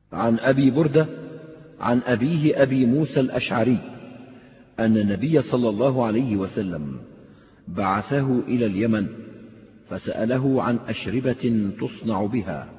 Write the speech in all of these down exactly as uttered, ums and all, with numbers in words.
عن أبي بردة عن أبيه أبي موسى الأشعري أن النبي صلى الله عليه وسلم بعثه إلى اليمن فسأله عن أشربة تصنع بها،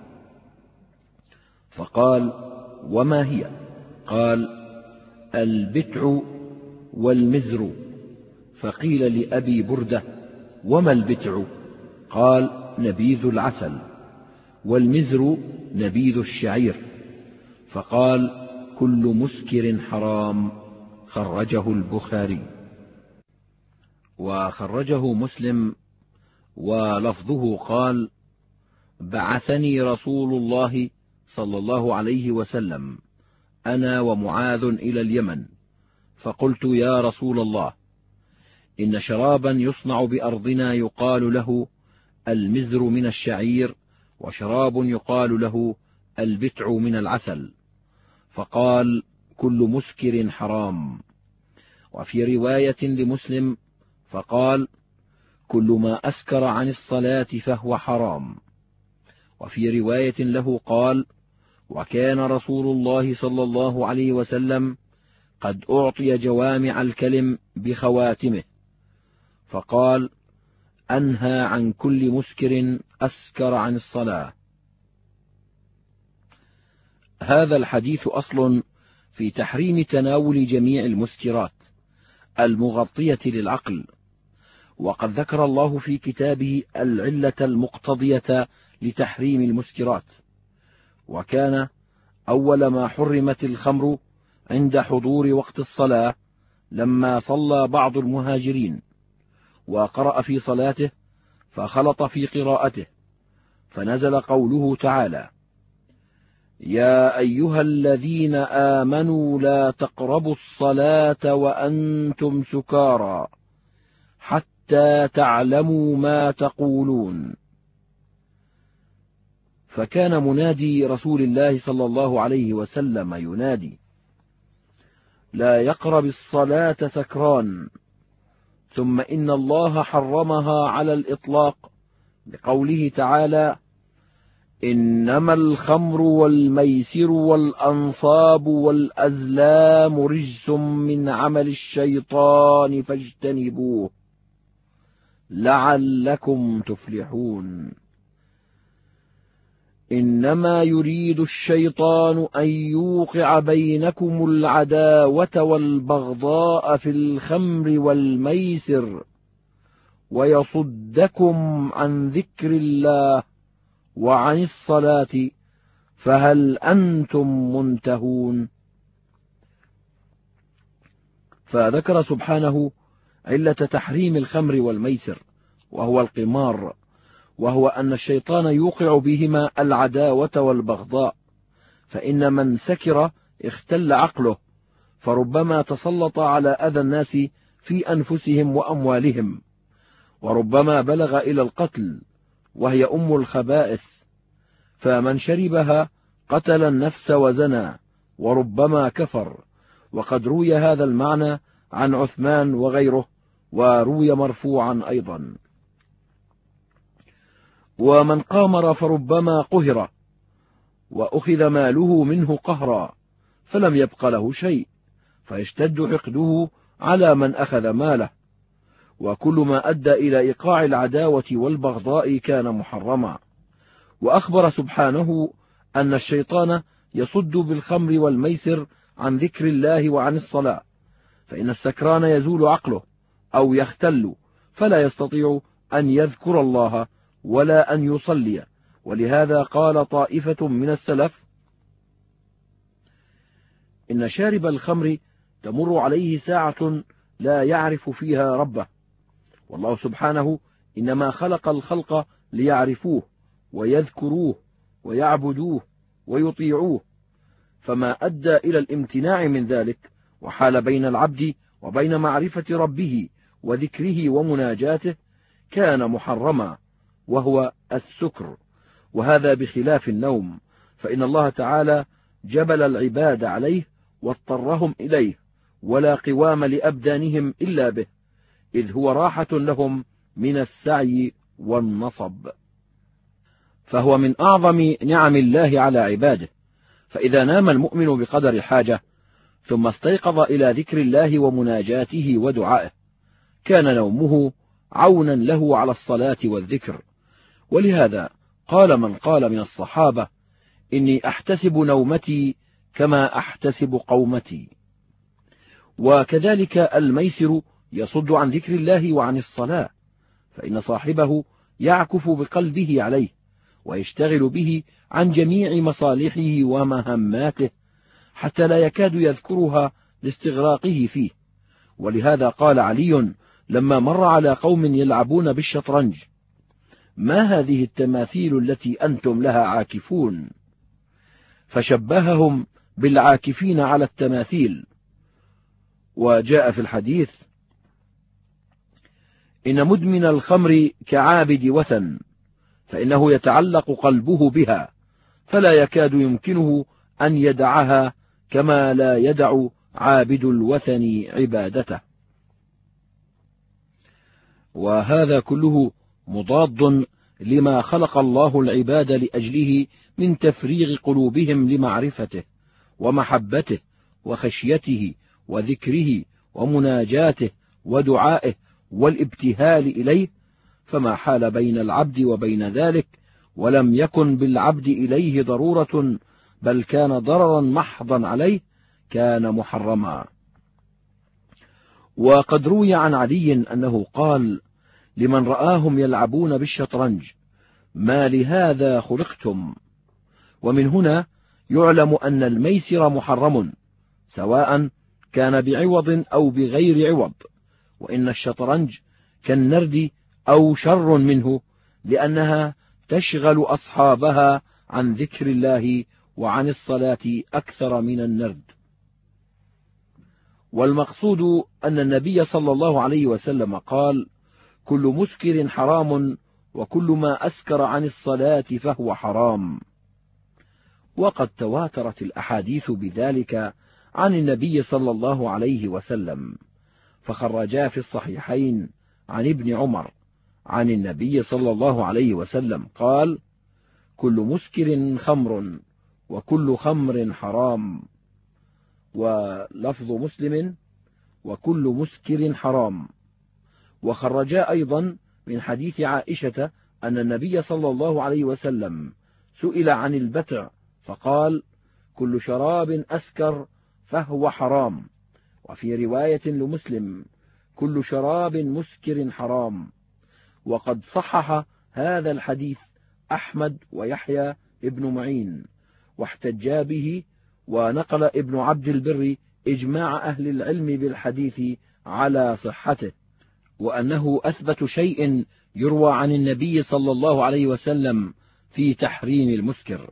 فقال: وما هي؟ قال: البتع والمزر. فقيل لأبي بردة: وما البتع؟ قال: نبيذ العسل، والمزر نبيذ الشعير. فقال: كل مسكر حرام. خرجه البخاري. وخرجه مسلم ولفظه قال: بعثني رسول الله صلى الله عليه وسلم أنا ومعاذ إلى اليمن، فقلت: يا رسول الله، إن شرابا يصنع بأرضنا يقال له المزر من الشعير، وشراب يقال له البتع من العسل. فقال: كل مسكر حرام. وفي رواية لمسلم فقال: كل ما أسكر عن الصلاة فهو حرام. وفي رواية له قال: وكان رسول الله صلى الله عليه وسلم قد أعطي جوامع الكلم بخواتمه، فقال: أنهى عن كل مسكر أسكر عن الصلاة. هذا الحديث أصل في تحريم تناول جميع المسكرات المغطية للعقل، وقد ذكر الله في كتابه العلة المقتضية لتحريم المسكرات. وكان أول ما حرمت الخمر عند حضور وقت الصلاة لما صلى بعض المهاجرين وقرأ في صلاته فخلط في قراءته، فنزل قوله تعالى: يا أيها الذين آمنوا لا تقربوا الصلاة وأنتم سكارى حتى تعلموا ما تقولون. فكان منادي رسول الله صلى الله عليه وسلم ينادي: لا يقرب الصلاة سكران. ثم إن الله حرمها على الإطلاق بقوله تعالى: إنما الخمر والميسر والأنصاب والأزلام رجس من عمل الشيطان فاجتنبوه لعلكم تفلحون. إنما يريد الشيطان أن يوقع بينكم العداوة والبغضاء في الخمر والميسر ويصدكم عن ذكر الله وعن الصلاة فهل أنتم منتهون. فذكر سبحانه علة تحريم الخمر والميسر، وهو القمار، وهو أن الشيطان يوقع بهما العداوة والبغضاء، فإن من سكر اختل عقله، فربما تسلط على أذى الناس في أنفسهم وأموالهم، وربما بلغ إلى القتل، وهي أم الخبائث، فمن شربها قتل النفس وزنى وربما كفر. وقد روي هذا المعنى عن عثمان وغيره، وروي مرفوعا أيضا. ومن قامر فربما قهر وأخذ ماله منه قهرا فلم يبق له شيء، فيشتد عقده على من أخذ ماله، وكل ما أدى إلى إيقاع العداوة والبغضاء كان محرما. وأخبر سبحانه أن الشيطان يصد بالخمر والميسر عن ذكر الله وعن الصلاة، فإن السكران يزول عقله أو يختل فلا يستطيع أن يذكر الله ولا أن يصلي. ولهذا قال طائفة من السلف: إن شارب الخمر تمر عليه ساعة لا يعرف فيها ربه، والله سبحانه إنما خلق الخلق ليعرفوه ويذكروه ويعبدوه ويطيعوه، فما أدى إلى الامتناع من ذلك وحال بين العبد وبين معرفة ربه وذكره ومناجاته كان محرما، وهو السكر. وهذا بخلاف النوم، فإن الله تعالى جبل العباد عليه واضطرهم إليه، ولا قوام لأبدانهم إلا به، إذ هو راحة لهم من السعي والنصب، فهو من أعظم نعم الله على عباده، فإذا نام المؤمن بقدر الحاجة ثم استيقظ إلى ذكر الله ومناجاته ودعائه كان نومه عونا له على الصلاة والذكر. ولهذا قال من قال من الصحابة: إني أحتسب نومتي كما أحتسب قومتي. وكذلك الميسر يصد عن ذكر الله وعن الصلاة، فإن صاحبه يعكف بقلبه عليه ويشتغل به عن جميع مصالحه ومهماته حتى لا يكاد يذكرها لاستغراقه فيه. ولهذا قال علي لما مر على قوم يلعبون بالشطرنج: ما هذه التماثيل التي أنتم لها عاكفون؟ فشبههم بالعاكفين على التماثيل. وجاء في الحديث: إن مدمن الخمر كعابد وثن، فإنه يتعلق قلبه بها فلا يكاد يمكنه أن يدعها كما لا يدع عابد الوثن عبادته. وهذا كله مضاد لما خلق الله العباد لأجله من تفريغ قلوبهم لمعرفته ومحبته وخشيته وذكره ومناجاته ودعائه والابتهال إليه، فما حال بين العبد وبين ذلك ولم يكن بالعبد إليه ضرورة بل كان ضررا محضا عليه كان محرما. وقد روي عن علي أنه قال لمن رآهم يلعبون بالشطرنج: ما لهذا خلقتم؟ ومن هنا يعلم أن الميسر محرم سواء كان بعوض أو بغير عوض، وإن الشطرنج كالنرد أو شر منه، لأنها تشغل أصحابها عن ذكر الله وعن الصلاة أكثر من النرد. والمقصود أن النبي صلى الله عليه وسلم قال: كل مسكر حرام، وكل ما أسكر عن الصلاة فهو حرام. وقد تواترت الأحاديث بذلك عن النبي صلى الله عليه وسلم، فخرجا في الصحيحين عن ابن عمر عن النبي صلى الله عليه وسلم قال: كل مسكر خمر، وكل خمر حرام. ولفظ مسلم: وكل مسكر حرام. وخرجا أيضا من حديث عائشة أن النبي صلى الله عليه وسلم سئل عن البتع فقال: كل شراب أسكر فهو حرام. وفي رواية لمسلم: كل شراب مسكر حرام. وقد صحح هذا الحديث أحمد ويحيى ابن معين واحتجا به، ونقل ابن عبد البر إجماع أهل العلم بالحديث على صحته، وأنه أثبت شيء يروى عن النبي صلى الله عليه وسلم في تحريم المسكر.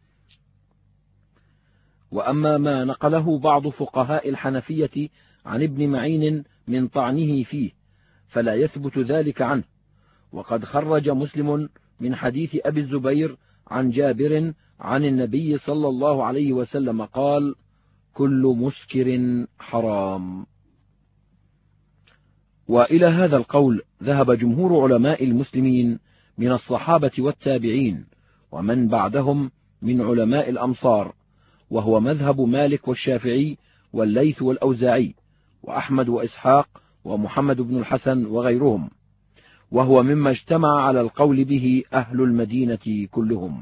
وأما ما نقله بعض فقهاء الحنفية عن ابن معين من طعنه فيه فلا يثبت ذلك عنه. وقد خرج مسلم من حديث أبي الزبير عن جابر عن النبي صلى الله عليه وسلم قال: كل مسكر حرام. وإلى هذا القول ذهب جمهور علماء المسلمين من الصحابة والتابعين ومن بعدهم من علماء الأمصار، وهو مذهب مالك والشافعي والليث والأوزاعي وأحمد وإسحاق ومحمد بن الحسن وغيرهم، وهو مما اجتمع على القول به أهل المدينة كلهم.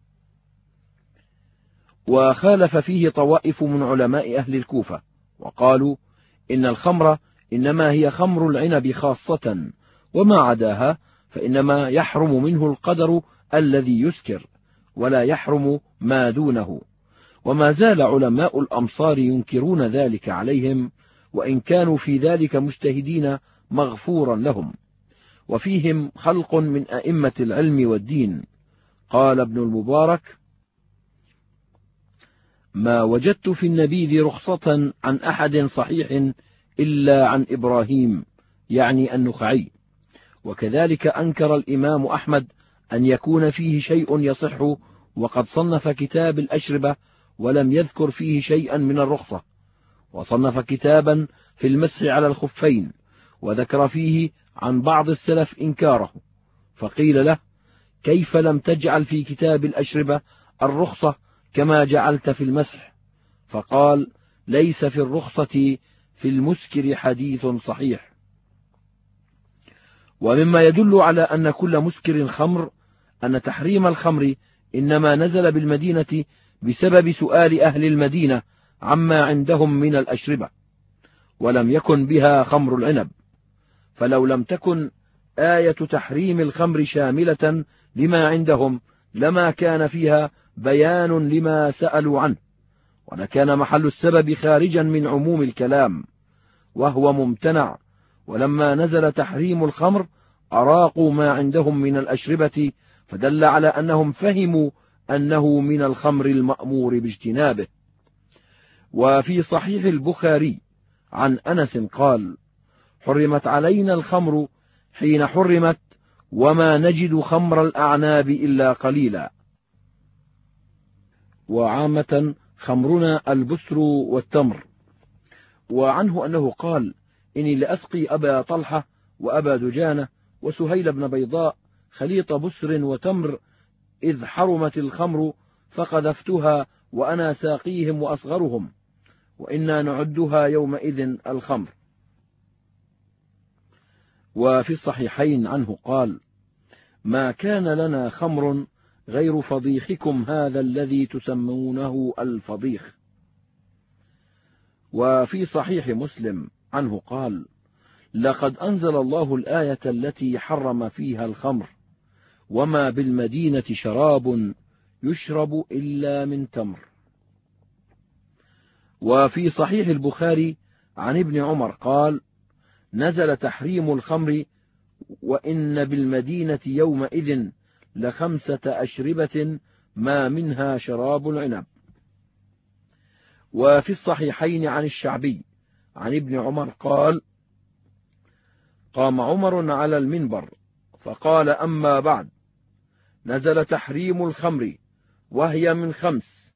وخالف فيه طوائف من علماء أهل الكوفة وقالوا إن الخمر إنما هي خمر العنب خاصة، وما عداها فإنما يحرم منه القدر الذي يسكر ولا يحرم ما دونه. وما زال علماء الأمصار ينكرون ذلك عليهم، وإن كانوا في ذلك مجتهدين مغفورا لهم، وفيهم خلق من أئمة العلم والدين. قال ابن المبارك: ما وجدت في النبيذ رخصة عن أحد صحيح إلا عن إبراهيم، يعني النخعي. وكذلك أنكر الإمام أحمد أن يكون فيه شيء يصح، وقد صنف كتاب الأشربة ولم يذكر فيه شيئا من الرخصة، وصنف كتابا في المسح على الخفين وذكر فيه عن بعض السلف إنكاره، فقيل له: كيف لم تجعل في كتاب الأشربة الرخصة كما جعلت في المسح، فقال: ليس في الرخصة في المسكر حديث صحيح. ومما يدل على أن كل مسكر خمر أن تحريم الخمر إنما نزل بالمدينة بسبب سؤال أهل المدينة عما عندهم من الأشربة، ولم يكن بها خمر العنب، فلو لم تكن آية تحريم الخمر شاملة لما عندهم لما كان فيها بيان لما سألوا عنه، ولكان محل السبب خارجا من عموم الكلام وهو ممتنع. ولما نزل تحريم الخمر أراقوا ما عندهم من الأشربة، فدل على أنهم فهموا أنه من الخمر المأمور باجتنابه. وفي صحيح البخاري عن أنس قال: حرمت علينا الخمر حين حرمت، وما نجد خمر الأعناب إلا قليلا. وعامة خمرنا البسر والتمر. وعنه أنه قال: إني لأسقي أبا طلحة وأبا دجانة وسهيل بن بيضاء خليط بسر وتمر إذ حرمت الخمر، فقذفتها وأنا ساقيهم وأصغرهم، وإنا نعدها يومئذ الخمر. وفي الصحيحين عنه قال: ما كان لنا خمر غير فضيخكم هذا الذي تسمونه الفضيخ. وفي صحيح مسلم عنه قال: لقد أنزل الله الآية التي حرم فيها الخمر، وما بالمدينة شراب يشرب إلا من تمر. وفي صحيح البخاري عن ابن عمر قال: نزل تحريم الخمر، وإن بالمدينة يومئذ لخمسة أشربة ما منها شراب العنب. وفي الصحيحين عن الشعبي عن ابن عمر قال: قام عمر على المنبر فقال: أما بعد، نزل تحريم الخمر وهي من خمس: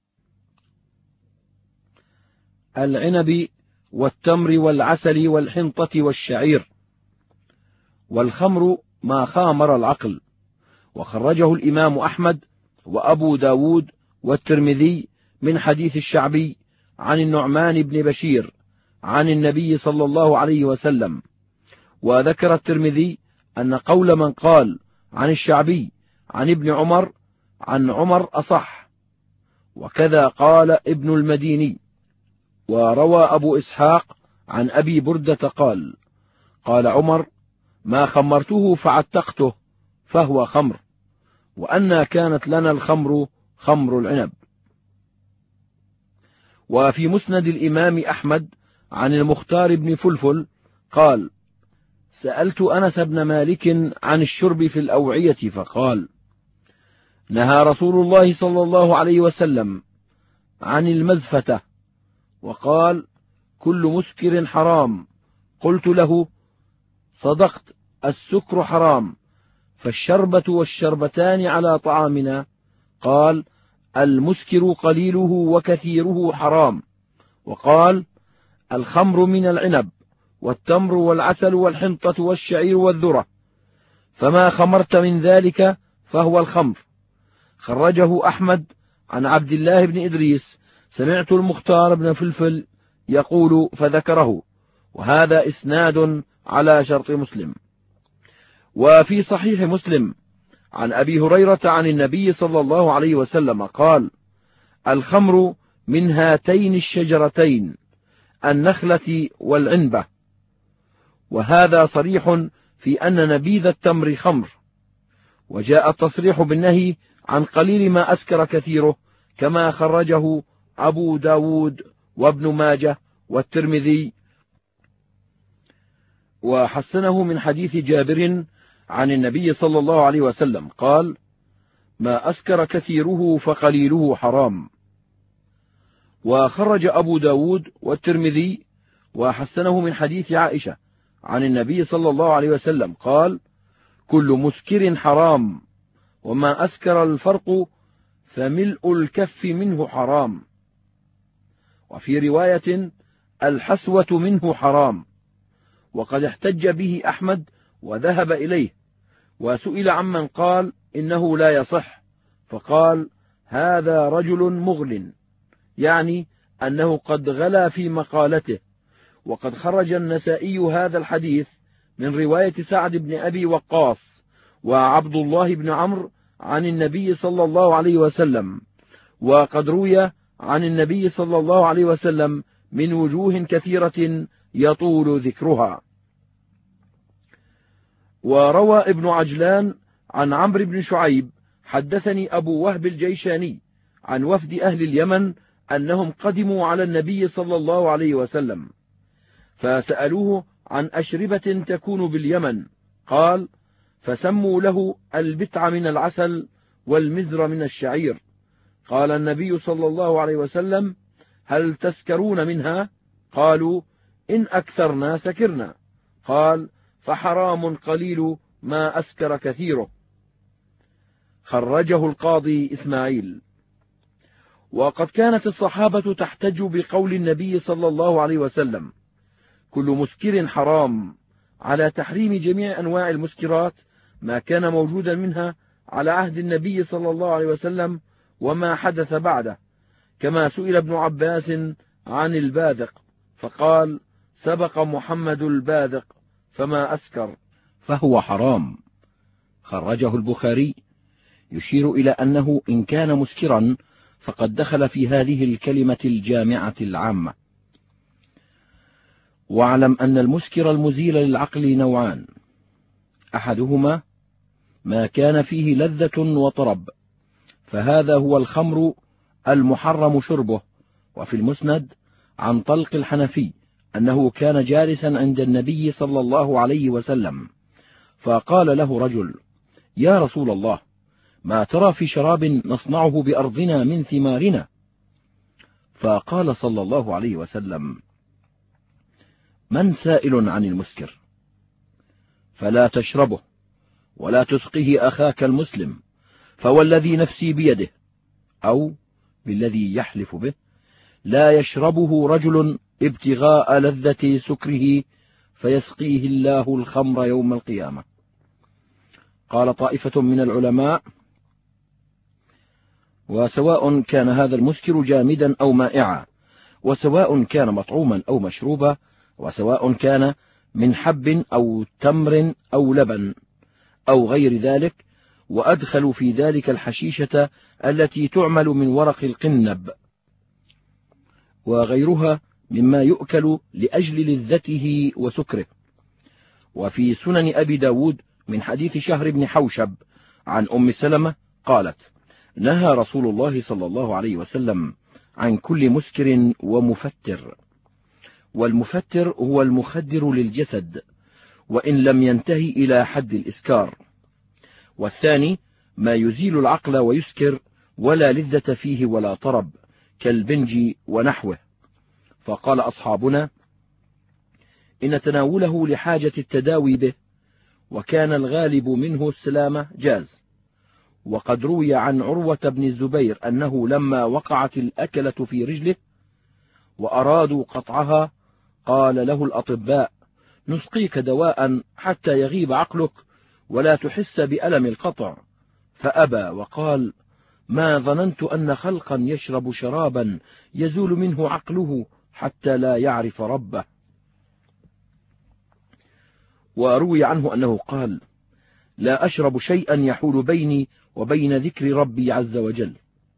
العنب والتمر والعسل والحنطة والشعير، والخمر ما خامر العقل. وخرجه الإمام أحمد وأبو داود والترمذي من حديث الشعبي عن النعمان بن بشير عن النبي صلى الله عليه وسلم. وذكر الترمذي أن قول من قال عن الشعبي عن ابن عمر عن عمر أصح، وكذا قال ابن المديني. وروى أبو إسحاق عن أبي بردة قال: قال عمر: ما خمرته فعتقته فهو خمر، وأنا كانت لنا الخمر خمر العنب. وفي مسند الإمام أحمد عن المختار بن فلفل قال: سألت أنس بن مالك عن الشرب في الأوعية فقال: نهى رسول الله صلى الله عليه وسلم عن المزفة، وقال: كل مسكر حرام. قلت له: صدقت، السكر حرام، فالشربة والشربتان على طعامنا. قال: المسكر قليله وكثيره حرام. وقال: الخمر من العنب والتمر والعسل والحنطة والشعير والذرة، فما خمرت من ذلك فهو الخمر. خرجه أحمد عن عبد الله بن إدريس: سمعت المختار بن فلفل يقول فذكره، وهذا إسناد على شرط مسلم. وفي صحيح مسلم عن أبي هريرة عن النبي صلى الله عليه وسلم قال: الخمر من هاتين الشجرتين، النخلة والعنبة. وهذا صريح في أن نبيذ التمر خمر. وجاء التصريح بالنهي عن قليل ما أسكر كثيره، كما خرجه أبو داود وابن ماجه والترمذي، وحسنه من حديث جابر عن النبي صلى الله عليه وسلم قال: ما أسكر كثيره فقليله حرام. وخرج أبو داود والترمذي وحسنه من حديث عائشة عن النبي صلى الله عليه وسلم قال: كل مسكر حرام، وما أسكر الفرق فملء الكف منه حرام. وفي رواية: الحسوة منه حرام. وقد احتج به أحمد وذهب إليه، وسئل عمن قال إنه لا يصح، فقال: هذا رجل مغل، يعني أنه قد غلا في مقالته. وقد خرج النسائي هذا الحديث من رواية سعد بن أبي وقاص وعبد الله بن عمرو عن النبي صلى الله عليه وسلم، وقد روي عن النبي صلى الله عليه وسلم من وجوه كثيرة يطول ذكرها. وروى ابن عجلان عن عمرو بن شعيب حدثني أبو وهب الجيشاني عن وفد أهل اليمن أنهم قدموا على النبي صلى الله عليه وسلم فسألوه عن أشربة تكون باليمن، قال: فسموا له البتع من العسل والمزر من الشعير. قال النبي صلى الله عليه وسلم: هل تسكرون منها؟ قالوا: إن أكثرنا سكرنا. قال: فحرام قليل ما أسكر كثيره. خرجه القاضي إسماعيل. وقد كانت الصحابة تحتج بقول النبي صلى الله عليه وسلم: كل مسكر حرام، على تحريم جميع أنواع المسكرات ما كان موجودا منها على عهد النبي صلى الله عليه وسلم وما حدث بعده، كما سئل ابن عباس عن البادق فقال: سبق محمد البادق فما أسكر فهو حرام. خرجه البخاري، يشير إلى أنه إن كان مسكرا فقد دخل في هذه الكلمة الجامعة العامة. واعلم أن المسكر المزيل للعقل نوعان: أحدهما ما كان فيه لذة وطرب، فهذا هو الخمر المحرم شربه. وفي المسند عن طلق الحنفي أنه كان جالسا عند النبي صلى الله عليه وسلم فقال له رجل: يا رسول الله، ما ترى في شراب نصنعه بأرضنا من ثمارنا؟ فقال صلى الله عليه وسلم: من سائل عن المسكر؟ فلا تشربه ولا تسقه أخاك المسلم، فوالذي نفسي بيده، أو بالذي يحلف به، لا يشربه رجل ابتغاء لذة سكره فيسقيه الله الخمر يوم القيامة. قال طائفة من العلماء: وسواء كان هذا المسكر جامدا أو مائعا، وسواء كان مطعوما أو مشروبا، وسواء كان من حب أو تمر أو لبن أو غير ذلك، وأدخلوا في ذلك الحشيشة التي تعمل من ورق القنب وغيرها مما يؤكل لأجل لذته وسكره. وفي سنن أبي داود من حديث شهر بن حوشب عن أم سلمة قالت: نهى رسول الله صلى الله عليه وسلم عن كل مسكر ومفتر. والمفتر هو المخدر للجسد وإن لم ينتهي إلى حد الإسكار، والثاني ما يزيل العقل ويسكر ولا لذة فيه ولا طرب كالبنج ونحوه. فقال أصحابنا: إن تناوله لحاجة التداوي به، وكان الغالب منه السلامة، جاز. وقد روي عن عروة بن الزبير أنه لما وقعت الأكلة في رجله وأرادوا قطعها قال له الأطباء: نسقيك دواء حتى يغيب عقلك ولا تحس بألم القطع، فأبى وقال: ما ظننت أن خلقا يشرب شرابا يزول منه عقله حتى لا يعرف ربه. وروي عنه أنه قال: لا أشرب شيئا يحول بيني وبين ذكر ربي عز وجل.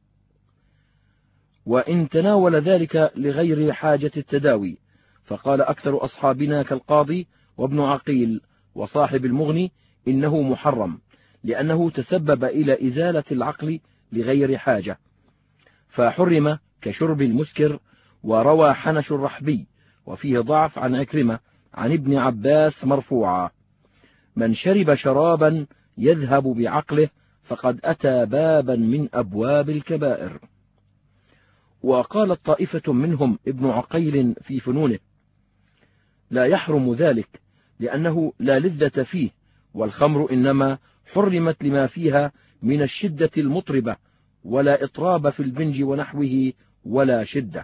وإن تناول ذلك لغير حاجة التداوي فقال أكثر أصحابنا كالقاضي وابن عقيل وصاحب المغني إنه محرم، لأنه تسبب إلى إزالة العقل لغير حاجة، فحرم كشرب المسكر. وروى حنش الرحبي وفيه ضعف عن عكرمة عن ابن عباس مرفوعا: من شرب شرابا يذهب بعقله فقد أتى بابا من أبواب الكبائر. وقالت طائفة منهم ابن عقيل في فنونه: لا يحرم ذلك لأنه لا لذة فيه، والخمر إنما حرمت لما فيها من الشدة المطربة، ولا إطراب في البنج ونحوه ولا شدة.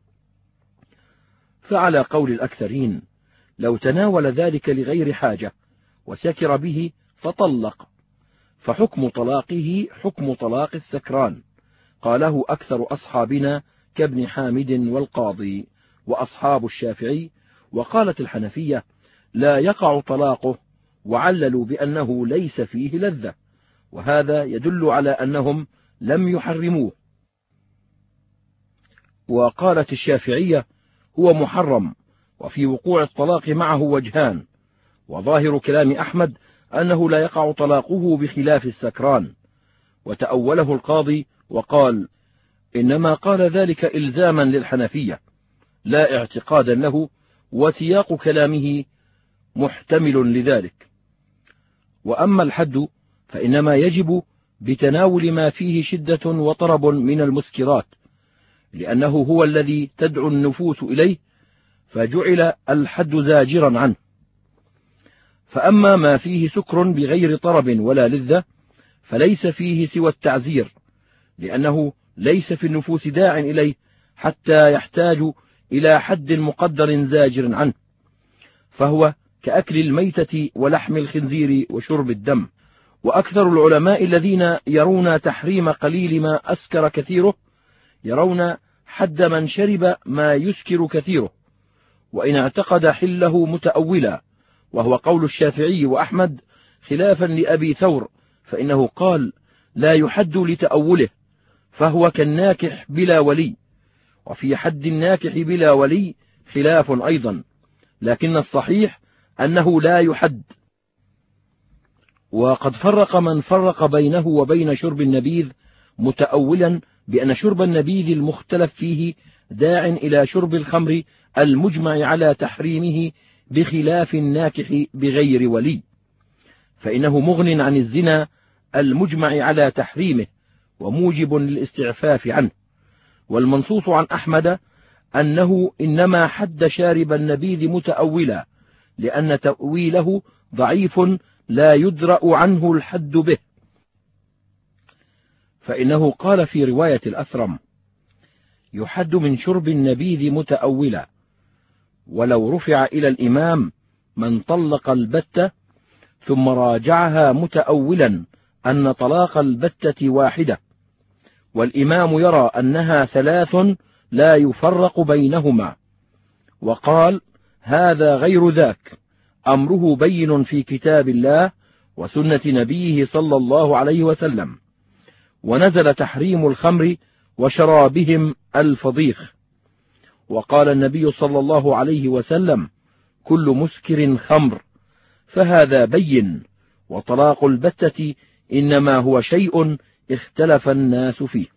فعلى قول الأكثرين لو تناول ذلك لغير حاجة وسكر به فطلق، فحكم طلاقه حكم طلاق السكران، قاله أكثر أصحابنا كابن حامد والقاضي وأصحاب الشافعي. وقالت الحنفية لا يقع طلاقه، وعللوا بأنه ليس فيه لذة، وهذا يدل على أنهم لم يحرموه. وقالت الشافعية هو محرم، وفي وقوع الطلاق معه وجهان، وظاهر كلام أحمد أنه لا يقع طلاقه بخلاف السكران. وتأوله القاضي وقال إنما قال ذلك إلزاما للحنفية لا اعتقادا له، وسياق كلامه محتمل لذلك. وأما الحد فإنما يجب بتناول ما فيه شدة وطرب من المسكرات، لأنه هو الذي تدعو النفوس إليه، فجعل الحد زاجرا عنه. فأما ما فيه سكر بغير طرب ولا لذة فليس فيه سوى التعزير، لأنه ليس في النفوس داع إليه حتى يحتاج إلى حد مقدر زاجر عنه، فهو كأكل الميتة ولحم الخنزير وشرب الدم. وأكثر العلماء الذين يرون تحريم قليل ما أسكر كثيره يرون حد من شرب ما يسكر كثيره، وإن اعتقد حله متأولا، وهو قول الشافعي وأحمد خلافا لأبي ثور، فإنه قال لا يحد لتأوله، فهو كالناكح بلا ولي. وفي حد الناكح بلا ولي خلاف أيضا، لكن الصحيح أنه لا يحد. وقد فرق من فرق بينه وبين شرب النبيذ متأولا بأن شرب النبيذ المختلف فيه داع إلى شرب الخمر المجمع على تحريمه بخلاف الناكح بغير ولي، فإنه مغن عن الزنا المجمع على تحريمه وموجب للاستعفاف عنه. والمنصوص عن أحمد أنه إنما حد شارب النبيذ متأولا، لأن تأويله ضعيف لا يدرأ عنه الحد به، فإنه قال في رواية الأثرم يحد من شرب النبيذ متأولا، ولو رفع إلى الإمام من طلق البتة ثم راجعها متأولا أن طلاق البتة واحدة، والإمام يرى أنها ثلاث لا يفرق بينهما، وقال هذا غير ذاك، أمره بين في كتاب الله وسنة نبيه صلى الله عليه وسلم. ونزل تحريم الخمر وشرابهم الفضيخ، وقال النبي صلى الله عليه وسلم كل مسكر خمر، فهذا بين، وطلاق البتة إنما هو شيء اختلف الناس فيه.